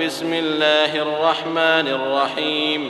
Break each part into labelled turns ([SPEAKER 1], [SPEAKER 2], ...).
[SPEAKER 1] بسم الله الرحمن الرحيم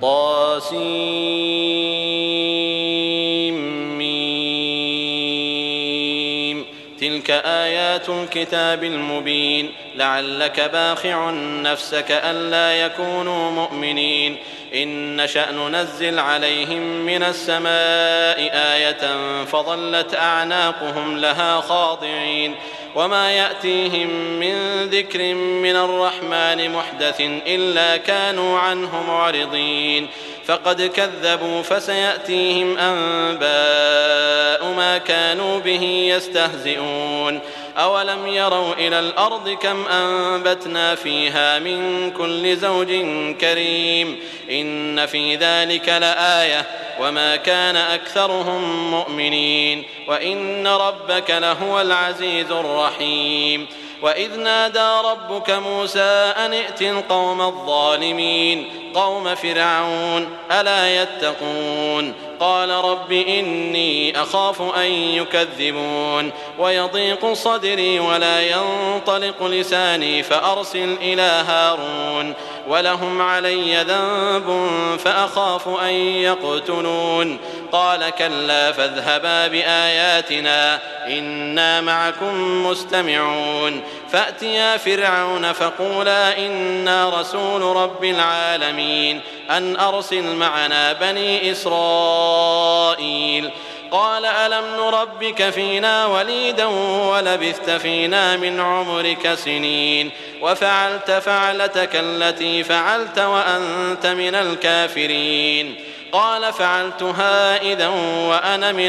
[SPEAKER 1] طاسيم تلك آيات الكتاب المبين لعلك باخع نفسك ألا يكونوا مؤمنين إن نشأ ننزل عليهم من السماء آية فظلت أعناقهم لها خاضعين وما يأتيهم من ذكر من الرحمن محدث إلا كانوا عنه معرضين فقد كذبوا فسيأتيهم أنباء ما كانوا به يستهزئون أولم يروا إلى الأرض كم أنبتنا فيها من كل زوج كريم إن في ذلك لآية وما كان أكثرهم مؤمنين وإن ربك لهو العزيز الرحيم وإذ نادى ربك موسى أن ائت القوم الظالمين قوم فرعون ألا يتقون قال رب إني أخاف أن يكذبون ويضيق صدري ولا ينطلق لساني فأرسل إلى هارون ولهم علي ذنب فأخاف أن يقتلون قال كلا فاذهبا بآياتنا إنا معكم مستمعون فأتيا فرعون فقولا إنا رسول رب العالمين أن أرسل معنا بني إسرائيل قال ألم نربك فينا وليدا ولبثت فينا من عمرك سنين وفعلت فعلتك التي فعلت وأنت من الكافرين قال فعلتها إذا وأنا من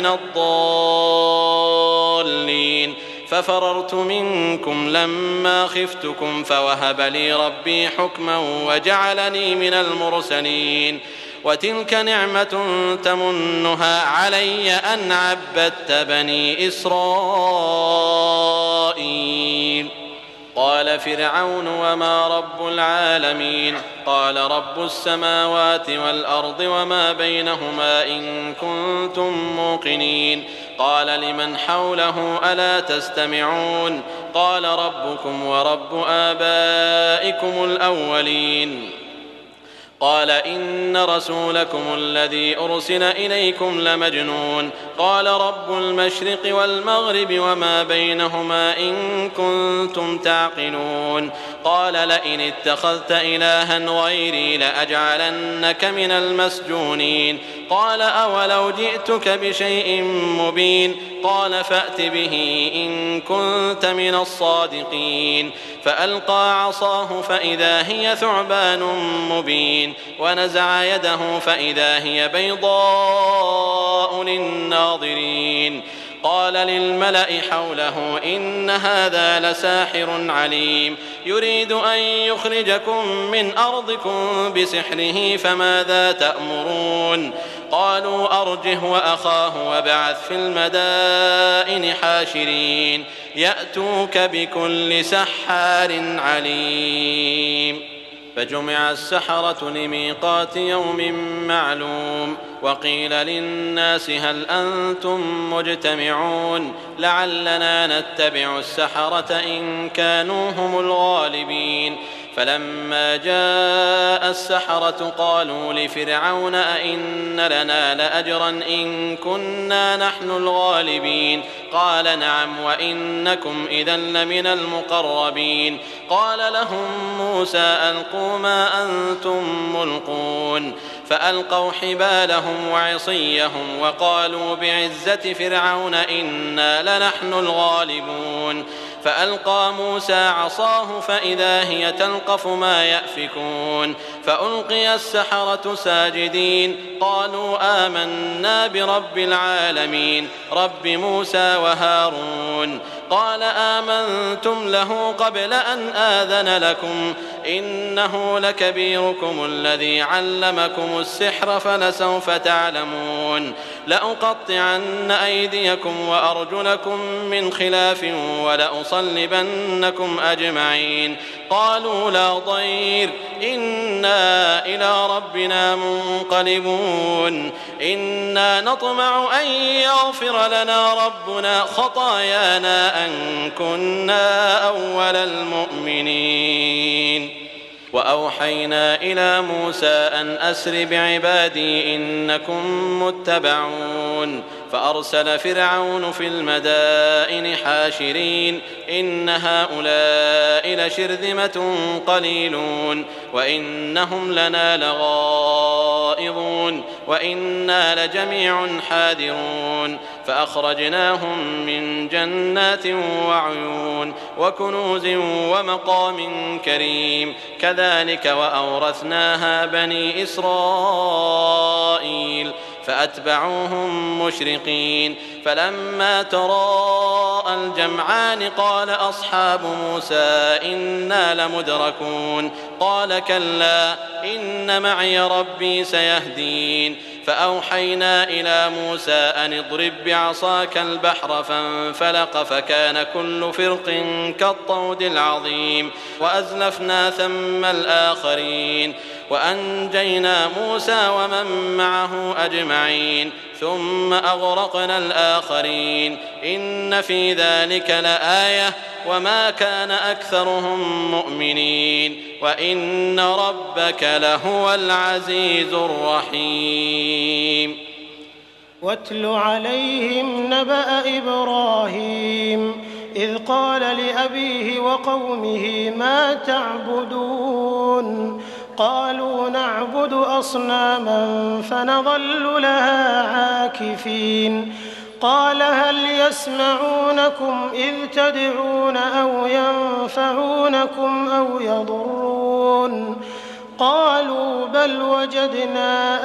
[SPEAKER 1] الضالين ففررت منكم لما خفتكم فوهب لي ربي حكما وجعلني من المرسلين وتلك نعمة تمنها علي أن عبدت بني إسرائيل قال فرعون وما رب العالمين قال رب السماوات والأرض وما بينهما إن كنتم موقنين قال لمن حوله ألا تستمعون قال ربكم ورب آبائكم الأولين قال إن رسولكم الذي أرسل إليكم لمجنون قال رب المشرق والمغرب وما بينهما إن كنتم تعقلون قال لئن اتخذت إلها غيري لأجعلنك من المسجونين قال أولو جئتك بشيء مبين قال فأت به إن كنت من الصادقين فألقى عصاه فإذا هي ثعبان مبين ونزع يده فإذا هي بيضاء للناظرين قال للملأ حوله إن هذا لساحر عليم يريد أن يخرجكم من أرضكم بسحره فماذا تأمرون قالوا أرجه وأخاه وابعث في المدائن حاشرين يأتوك بكل سحار عليم فجمع السحرة لميقات يوم معلوم وقيل للناس هل أنتم مجتمعون لعلنا نتبع السحرة إن كانوا هم الغالبين فلما جاء السحرة قالوا لفرعون أئن لنا لأجرا إن كنا نحن الغالبين قال نعم وإنكم إذا لمن المقربين قال لهم موسى ألقوا ما أنتم ملقون فألقوا حبالهم وعصيهم وقالوا بعزة فرعون إنا لنحن الغالبون فألقى موسى عصاه فإذا هي تلقف ما يأفكون فألقي السحرة ساجدين قالوا آمنا برب العالمين رب موسى وهارون قال آمنتم له قبل أن آذن لكم إنه لكبيركم الذي علمكم السحر فلسوف تعلمون لأقطعن أيديكم وأرجلكم من خلاف ولأصلبنكم أجمعين قالوا لا ضير إنا إلى ربنا منقلبون إنا نطمع أن يغفر لنا ربنا خطايانا أن كنا أول المؤمنين وأوحينا إلى موسى أن أسر بعبادي إنكم متبعون فأرسل فرعون في المدائن حاشرين إن هؤلاء لشرذمة قليلون وإنهم لنا لغائظون وإنا لجميع حاذرون فأخرجناهم من جنات وعيون وكنوز ومقام كريم كذلك وأورثناها بني إسرائيل فأتبعوهم مشرقين فلما تراءى الجمعان قال أصحاب موسى إنا لمدركون قال كلا إن معي ربي سيهدين فأوحينا إلى موسى أن اضرب بعصاك البحر فانفلق فكان كل فرق كالطود العظيم وأزلفنا ثم الآخرين وأنجينا موسى ومن معه أجمعين ثم أغرقنا الآخرين إن في ذلك لآية وما كان أكثرهم مؤمنين وإن ربك لهو العزيز الرحيم.
[SPEAKER 2] واتل عليهم نبأ إبراهيم إذ قال لأبيه وقومه ما تعبدون قالوا نعبد أصناما فنظل لها عاكفين قال هل يسمعونكم إذ تدعون أو ينفعونكم أو يضرون قالوا بل وجدنا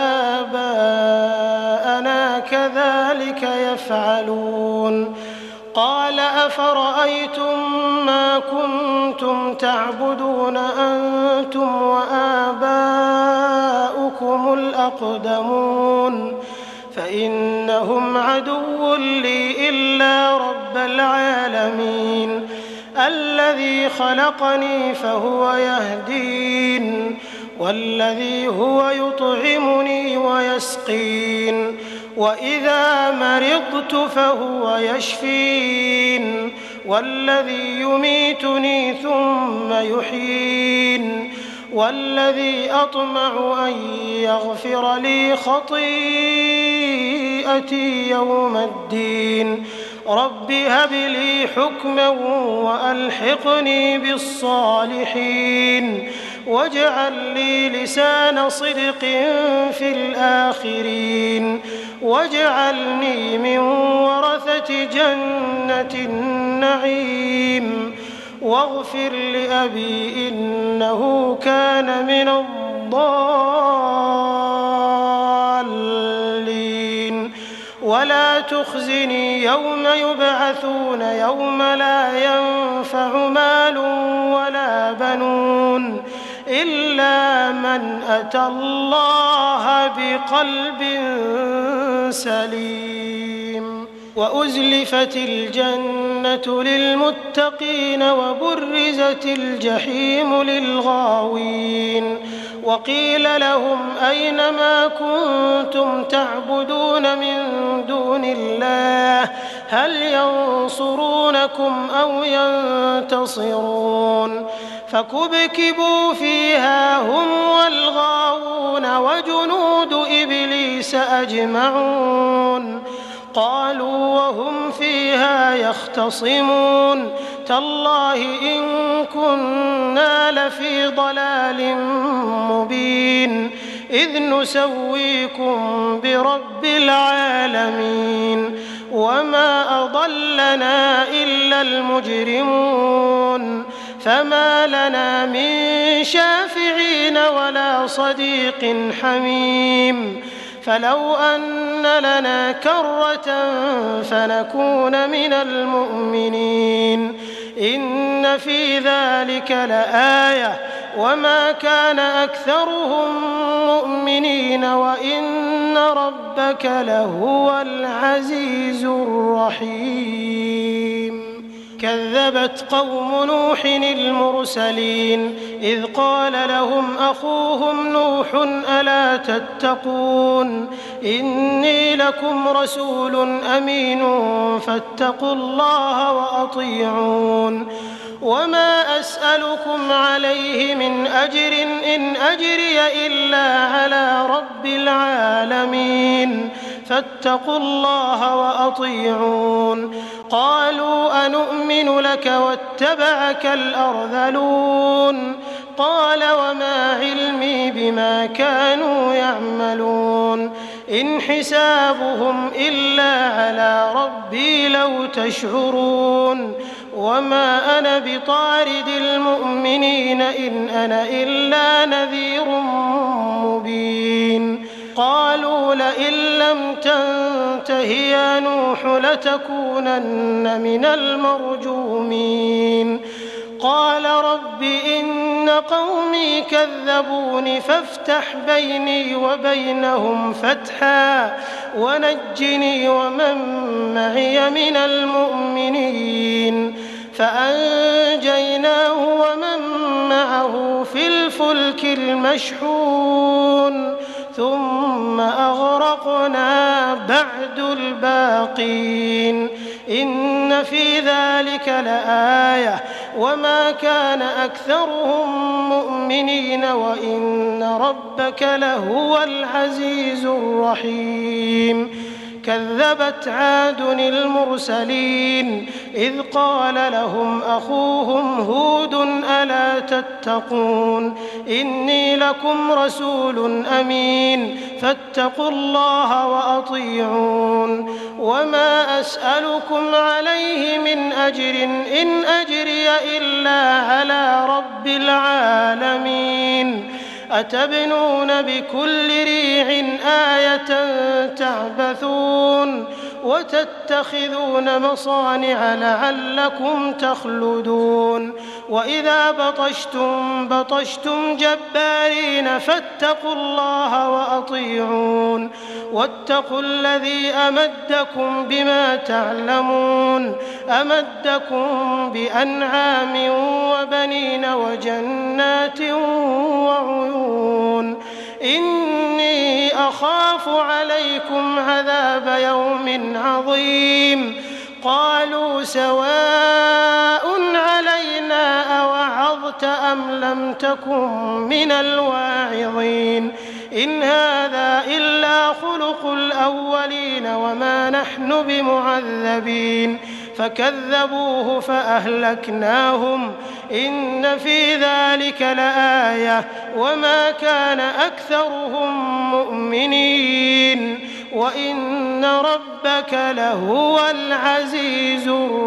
[SPEAKER 2] آباءنا كذلك يفعلون قال أفرأيتم ما كنتم تعبدون أنتم وآباؤكم الأقدمون فإنهم عدو لي إلا رب العالمين الذي خلقني فهو يهدين والذي هو يطعمني ويسقين وإذا مرضت فهو يشفين والذي يميتني ثم يحيين والذي أطمع أن يغفر لي خطيئتي يوم الدين رب هب لي حكما وألحقني بالصالحين واجعل لي لسان صدق في الآخرين واجعلني من ورثة جنة النعيم واغفر لأبي إنه كان من الضالين ولا تخزني يوم يبعثون يوم لا ينفع مال ولا بنون إلا من أتى الله بقلب سليم وأزلفت الجنة للمتقين وبرزت الجحيم للغاوين وقيل لهم أين ما كنتم تعبدون من دون الله هل ينصرونكم أو ينتصرون فكبكبوا فيها هم والغاوون وجنود إبليس أجمعون قالوا وهم فيها يختصمون تالله إن كنا لفي ضلال مبين إذ نسويكم برب العالمين وما أضلنا إلا المجرمون فما لنا من شافعين ولا صديق حميم فلو أن لنا كرة فنكون من المؤمنين إن في ذلك لآية وما كان أكثرهم مؤمنين وإن ربك لهو العزيز الرحيم كذبت قوم نوح المرسلين إذ قال لهم أخوهم نوح ألا تتقون إني لكم رسول أمين فاتقوا الله وأطيعون وما أسألكم عليه من أجر إن أجري إلا على رب العالمين فاتقوا الله وأطيعون قالوا أنؤمن لك واتبعك الأرذلون قال وما علمي بما كانوا يعملون إن حسابهم إلا على ربي لو تشعرون وما أنا بطارد المؤمنين إن أنا إلا نذير مبين قالوا لئن لم تنته يا نوح لتكونن من المرجومين قال رب إن قومي كذبون فافتح بيني وبينهم فتحا ونجني ومن معي من المؤمنين فأنجيناه ومن معه في الفلك المشحون ثم أغرقنا بعد الباقين إن في ذلك لآية وما كان أكثرهم مؤمنين وإن ربك لهو العزيز الرحيم كذبت عاد المرسلين إذ قال لهم أخوهم هود ألا تتقون إني لكم رسول أمين فاتقوا الله وأطيعون وما أسألكم عليه من أجر إن أجري إلا على رب العالمين أتبنون بكل ريع آية تعبثون وتتخذون مصانع لعلكم تخلدون وإذا بطشتم جبارين فاتقوا الله وأطيعون واتقوا الذي أمدكم بما تعلمون أمدكم بأنعام وبنين وجنات وعيون إني أخاف عليكم عذاب يوم عظيم قالوا سواء علينا أوعظت أم لم تكن من الواعظين إن هذا إلا خلق الأولين وما نحن بمعذبين فكذبوه فأهلكناهم إن في ذلك لآية وما كان أكثرهم مؤمنين وإن ربك لهو العزيز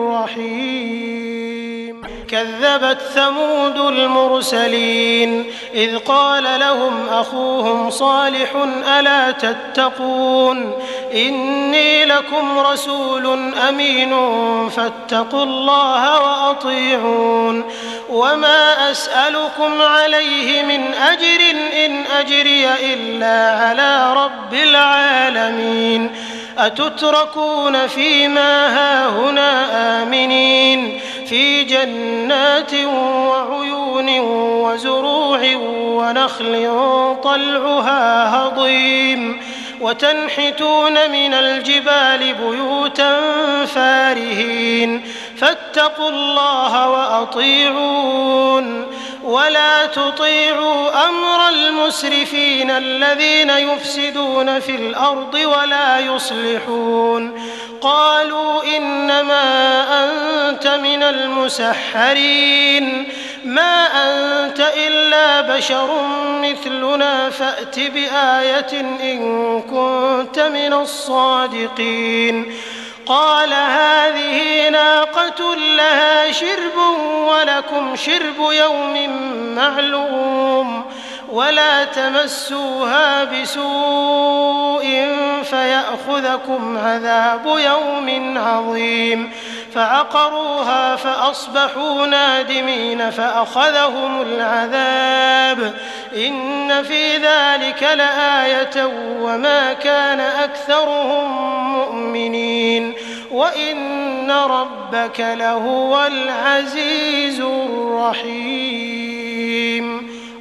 [SPEAKER 2] الرحيم كذبت ثمود المرسلين إذ قال لهم أخوهم صالح ألا تتقون إني لكم رسول أمين فاتقوا الله وأطيعون وما أسألكم عليه من أجر إن أجري إلا على رب العالمين أتتركون فيما هاهنا آمنين في جنات وعيون وزروع ونخل طلعها هضيم وتنحتون من الجبال بيوتا فارهين فاتقوا الله وأطيعون ولا تطيعوا أمر المسرفين الذين يفسدون في الأرض ولا يصلحون قالوا إنما أنت من المسحرين ما أنت إلا بشر مثلنا فأت بآية إن كنت من الصادقين قال هذه ناقة لها شرب ولكم شرب يوم معلوم ولا تمسوها بسوء فيأخذكم عذاب يوم عظيم فعقروها فأصبحوا نادمين فأخذهم العذاب إن في ذلك لآية وما كان أكثرهم مؤمنين وإن ربك لهو العزيز الرحيم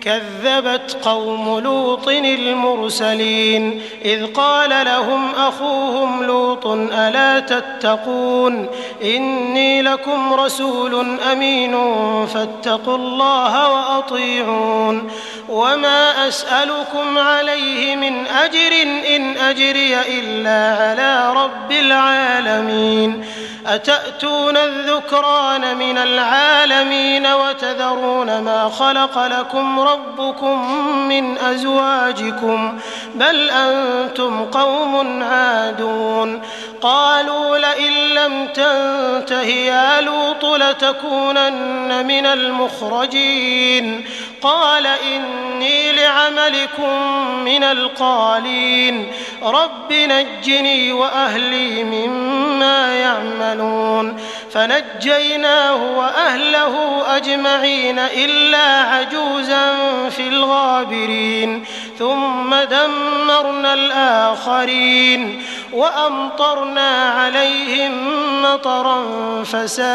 [SPEAKER 2] كذبت قوم لوط المرسلين إذ قال لهم أخوهم لوط ألا تتقون إني لكم رسول أمين فاتقوا الله وأطيعون وما أسألكم عليه من أجر إن أجري إلا على رب العالمين أتأتون الذكران من العالمين وتذرون ما خلق لكم ربكم من أزواجكم بل أنتم قوم عادون قالوا لئن لم تنته يا لوط لتكونن من المخرجين قال إني لعملكم من القالين رب نجني وأهلي مما يعملون فنجيناه وأهله أجمعين إلا عجوزا في الغابرين ثم دمرنا الآخرين وأمطرنا عليهم مطرا فساء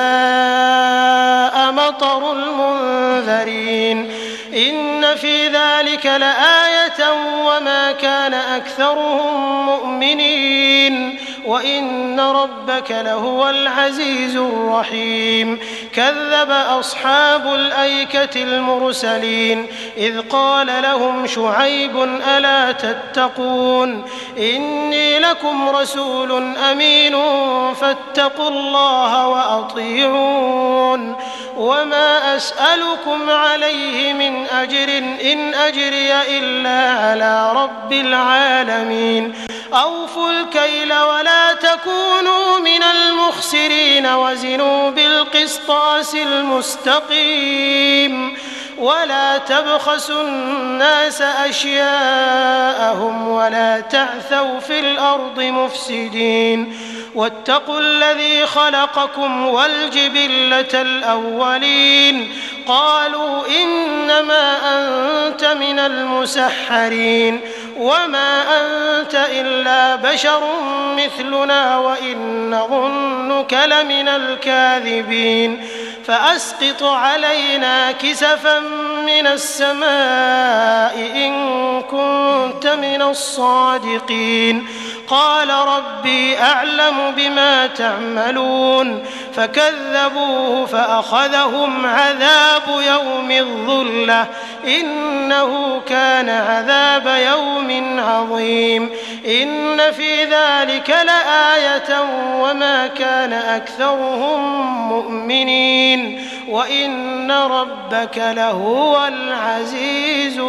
[SPEAKER 2] مطر المنذرين إن في ذلك لآية وما كان أكثرهم مؤمنين وإن ربك لهو العزيز الرحيم كذب أصحاب الأيكة المرسلين إذ قال لهم شعيب ألا تتقون إني لكم رسول أمين فاتقوا الله وأطيعون وما أسألكم عليه من أجر إن أجري إلا على رب العالمين أوفوا الكيل ولا تكونوا من المخسرين وزنوا بالقسطاس المستقيم ولا تبخسوا الناس أشياءهم ولا تعثوا في الأرض مفسدين واتقوا الذي خلقكم والجبلة الأولين قالوا إنما أنت من المسحرين وما أنت إلا بشر مثلنا وإن نظنك لمن الكاذبين فأسقط علينا كسفا من السماء إن كنت من الصادقين قال ربي أعلم بما تعملون فكذبوه فأخذهم عذاب يوم الظلة إنه كان عذاب يوم عظيم إن في ذلك لآية وما كان أكثرهم مؤمنين وإن ربك لهو العزيز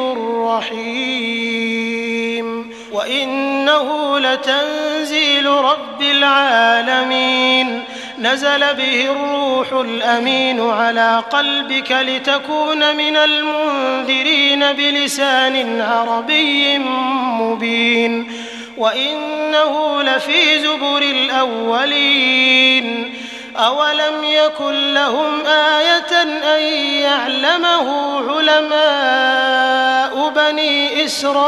[SPEAKER 2] الرحيم وإنه لتنزيل رب العالمين نزل به الروح الأمين على قلبك لتكون من المنذرين بلسان عربي مبين وإنه لفي زبر الأولين أولم يكن لهم آية أن يعلمه علماء بني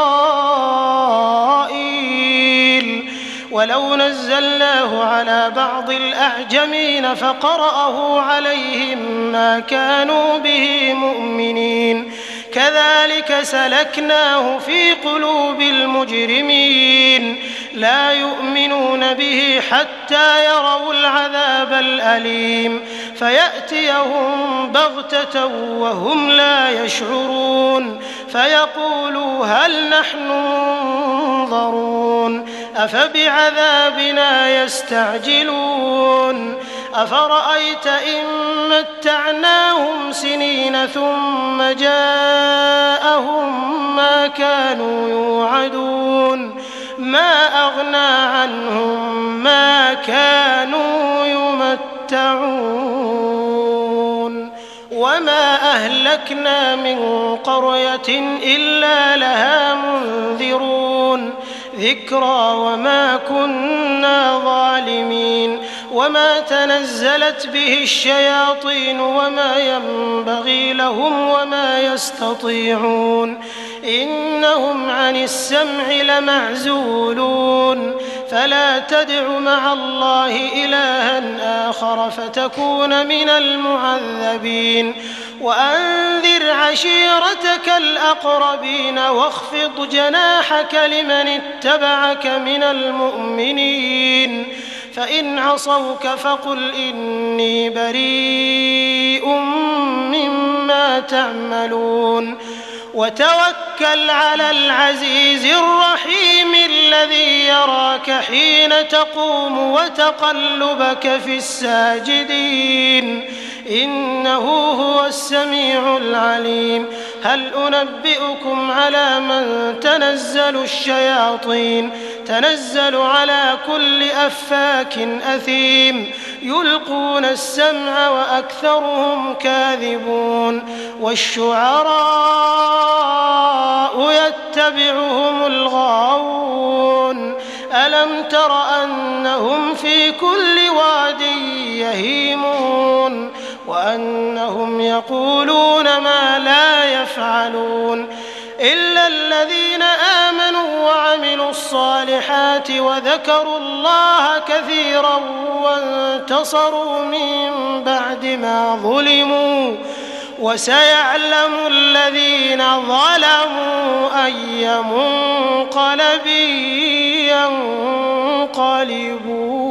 [SPEAKER 2] إسرائيل ولو نزلناه على بعض الأعجمين فقرأه عليهم ما كانوا به مؤمنين كذلك سلكناه في قلوب المجرمين لا يؤمنون به حتى يروا العذاب الأليم فيأتيهم بغتة وهم لا يشعرون فيقولوا هل نحن منظرون أفبعذابنا يستعجلون أفرأيت إن متعناهم سنين ثم جاءهم ما كانوا يوعدون ما أغنى عنهم ما كانوا يمتعون وما أهلكنا من قرية إلا لها منذرون ذكرى وما كنا ظالمين وما تنزلت به الشياطين وما ينبغي لهم وما يستطيعون إنهم عن السمع لمعزولون فلا تدع مع الله إلها آخر فتكون من المعذبين وأنذر عشيرتك الأقربين واخفض جناحك لمن اتبعك من المؤمنين فإن عصوك فقل إني بريء مما تعملون وتوكل على العزيز الرحيم الذي يراك حين تقوم وتقلبك في الساجدين إنه هو السميع العليم هل أنبئكم على من تنزل الشياطين تنزل على كل أفاك أثيم يلقون السمع وأكثرهم كاذبون والشعراء يتبعهم الغاوون ألم تر أنهم في كل واد يهيمون وأنهم يقولون ما لا يفعلون إلا الذين آمنوا وعملوا الصالحات وذكروا الله كثيرا وانتصروا من بعد ما ظلموا وسيعلم الذين ظلموا أي منقلب ينقلبون